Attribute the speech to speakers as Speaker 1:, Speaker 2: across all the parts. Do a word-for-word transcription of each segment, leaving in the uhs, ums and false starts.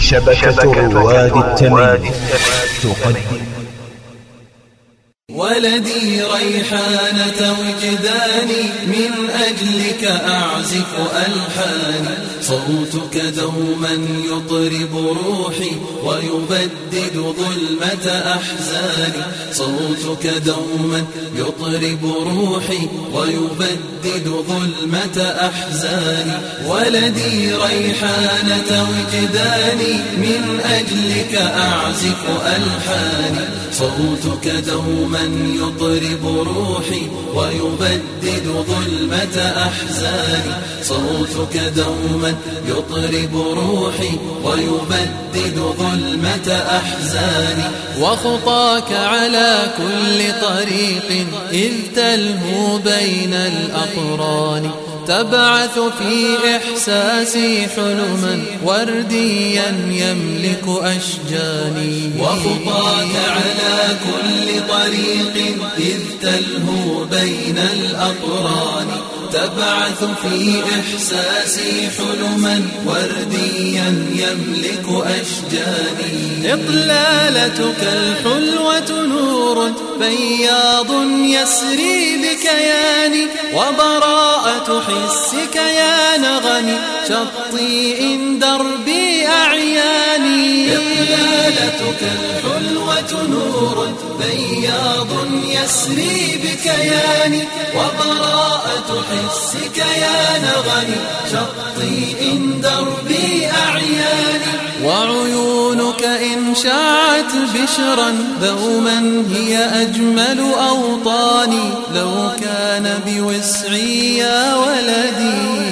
Speaker 1: شبكة رواد التمييز تقدم
Speaker 2: ولدي ريحانة وجداني، من أجلك أعزف ألحاني، صوتك دوما يطرب روحي ويبدد ظلمة أحزاني، صوتك دوما يطرب روحي ويبدد ظلمة أحزاني، ولدي ريحانة وجداني، من أجلك أعزف ألحاني، صوتك دوما يطرب روحي ويبدد ظلمة أحزاني، صوتك دوما يطرب روحي ويبدد ظلمة أحزاني، وخطاك على كل طريق إذ تلهو بين الأقران، تبعث في إحساسي حلما ورديا يملك أشجاني، وخطاك على كل طريق إذ تلهو بين الأقران، تبعث في إحساسي حلما ورديا يملك أشجاني، إطلالتك الحلوة نور بياض يسري بكياني، وبراءة حسك يا نغني شطي إن دربي أعياني، إطلالتك الحلوة نور بياض يسري بكياني، وبراءة حسك يا نغني شطي إن دربي أعياني، وعيونك إن شاعت بشرا دوما هي أجمل أوطاني، لو كان بوسعي يا ولدي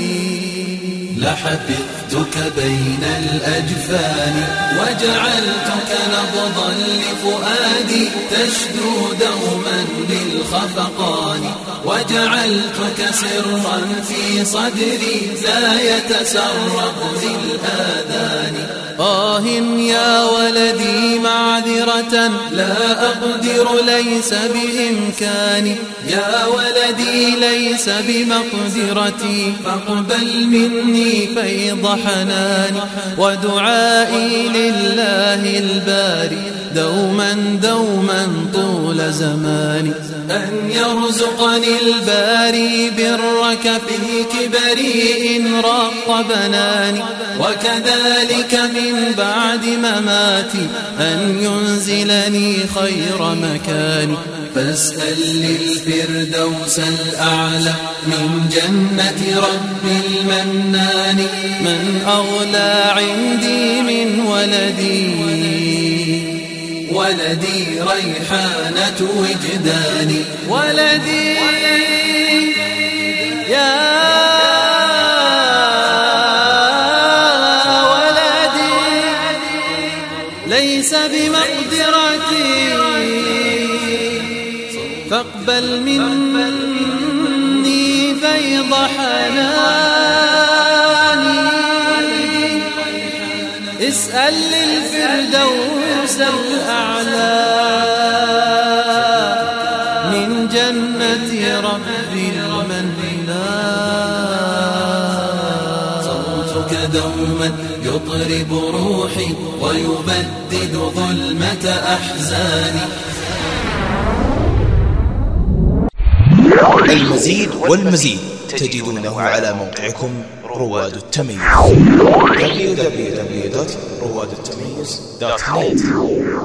Speaker 2: لحفظتك بين الأجفان، وجعلتك نبضا لفؤادي تشدو دوما للخفقان، وجعلتك سرا في صدري لا يتسرب للآذان، آه يا ولدي معذرة لا أقدر ليس بإمكاني، يا ولدي ليس بمقدرتي، فاقبل مني فيض حناني، ودعائي لله الباري دوما دوما طول زماني، أن يرزقني الباري برك في كبري إن رق بناني، وكذلك من بعد مماتي أن ينزلني خير مكاني، فاسأل للفردوس الأعلى من جنة رب المنان، من أغلى عندي من ولدي، ولدي ريحانة وجداني، ولدي يا ولدي ليس بمقدرتي، فاقبل مني فيض حناني، اسأل للفردوس الأعلى من جنة رب المنان، صوتك دوما يطرب روحي ويبدد ظلمة أحزاني.
Speaker 1: المزيد والمزيد تجدونه على موقعكم رواد التمييز دبليو دبليو دبليو دوت رواد التمييز دوت نت.